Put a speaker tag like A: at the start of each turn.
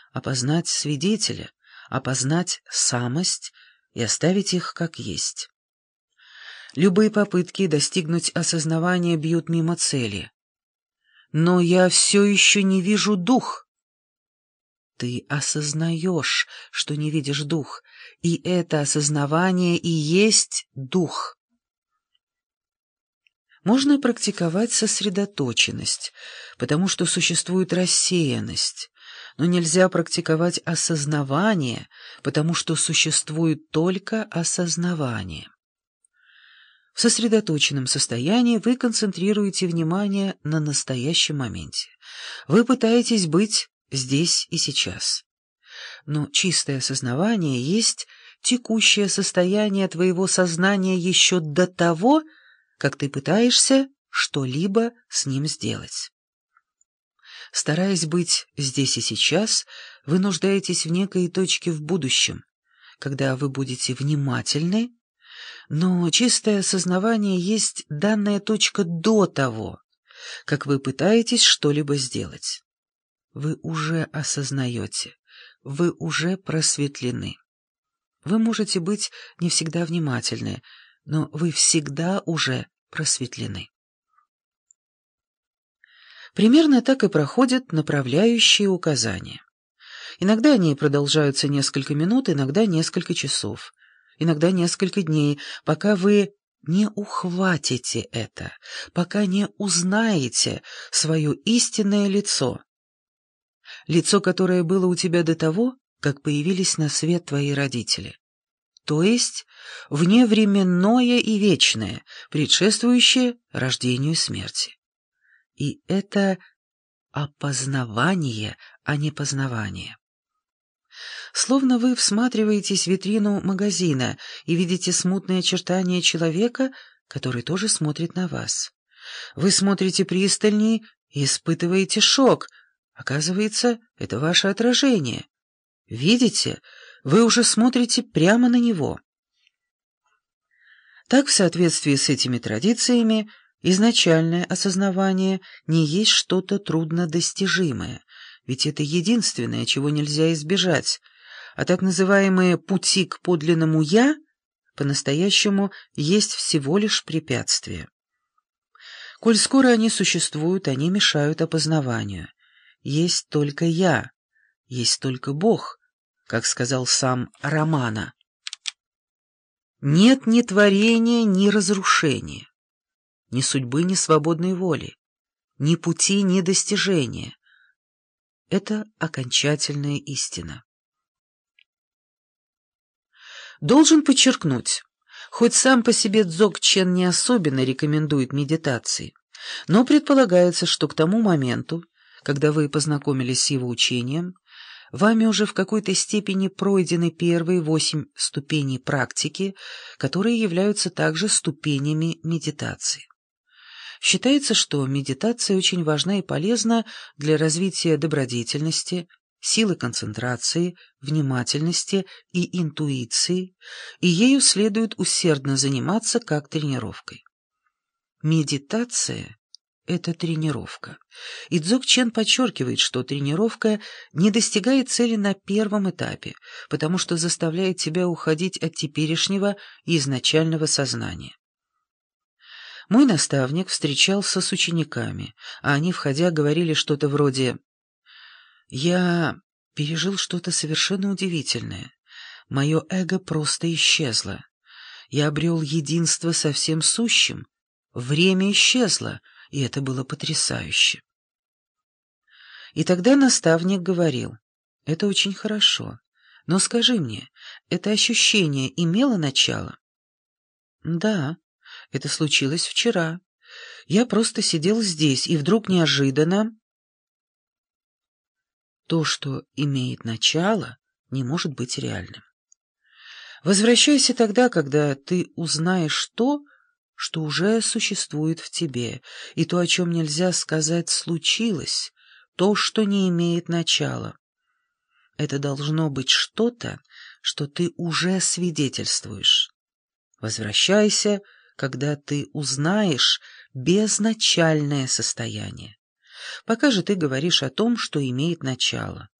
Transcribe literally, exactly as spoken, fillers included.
A: опознать свидетеля, опознать самость и оставить их как есть. Любые попытки достигнуть осознавания бьют мимо цели. Но я все еще не вижу дух. Ты осознаешь, что не видишь дух, и это осознавание и есть дух. Можно практиковать сосредоточенность, потому что существует рассеянность, но нельзя практиковать осознавание, потому что существует только осознавание. В сосредоточенном состоянии вы концентрируете внимание на настоящем моменте. Вы пытаетесь быть здесь и сейчас. Но чистое осознавание есть текущее состояние твоего сознания еще до того, как ты пытаешься что-либо с ним сделать. Стараясь быть здесь и сейчас, вы нуждаетесь в некой точке в будущем, когда вы будете внимательны, но чистое осознавание есть данная точка до того, как вы пытаетесь что-либо сделать. Вы уже осознаете, вы уже просветлены. Вы можете быть не всегда внимательны, но вы всегда уже просветлены. Примерно так и проходят направляющие указания. Иногда они продолжаются несколько минут, иногда несколько часов, иногда несколько дней, пока вы не ухватите это, пока не узнаете свое истинное лицо. Лицо, которое было у тебя до того, как появились на свет твои родители. То есть вневременное и вечное, предшествующее рождению и смерти. И это опознавание, а не познавание. Словно вы всматриваетесь в витрину магазина и видите смутные очертания человека, который тоже смотрит на вас. Вы смотрите пристальней и испытываете шок. Оказывается, это ваше отражение. Видите, вы уже смотрите прямо на него. Так, в соответствии с этими традициями, изначальное осознавание не есть что-то труднодостижимое, ведь это единственное, чего нельзя избежать, а так называемые «пути к подлинному «я» по-настоящему есть всего лишь препятствия. Коль скоро они существуют, они мешают опознаванию. Есть только «я», есть только Бог, как сказал сам Романа. Нет ни творения, ни разрушения, ни судьбы, ни свободной воли, ни пути, ни достижения. Это окончательная истина. Должен подчеркнуть, хоть сам по себе Дзогчен не особенно рекомендует медитации, но предполагается, что к тому моменту, когда вы познакомились с его учением, вами уже в какой-то степени пройдены первые восемь ступеней практики, которые являются также ступенями медитации. Считается, что медитация очень важна и полезна для развития добродетельности, силы концентрации, внимательности и интуиции, и ею следует усердно заниматься как тренировкой. Медитация — это тренировка, и Дзогчен подчеркивает, что тренировка не достигает цели на первом этапе, потому что заставляет тебя уходить от теперешнего и изначального сознания. Мой наставник встречался с учениками, а они, входя, говорили что-то вроде: «Я пережил что-то совершенно удивительное. Мое эго просто исчезло. Я обрел единство со всем сущим. Время исчезло, и это было потрясающе». И тогда наставник говорил: «Это очень хорошо, но скажи мне, это ощущение имело начало?» «Да. Это случилось вчера. Я просто сидел здесь, и вдруг неожиданно...» То, что имеет начало, не может быть реальным. Возвращайся тогда, когда ты узнаешь то, что уже существует в тебе, и то, о чем нельзя сказать, случилось, то, что не имеет начала. Это должно быть что-то, что ты уже свидетельствуешь. Возвращайся, когда ты узнаешь безначальное состояние. Пока же ты говоришь о том, что имеет начало.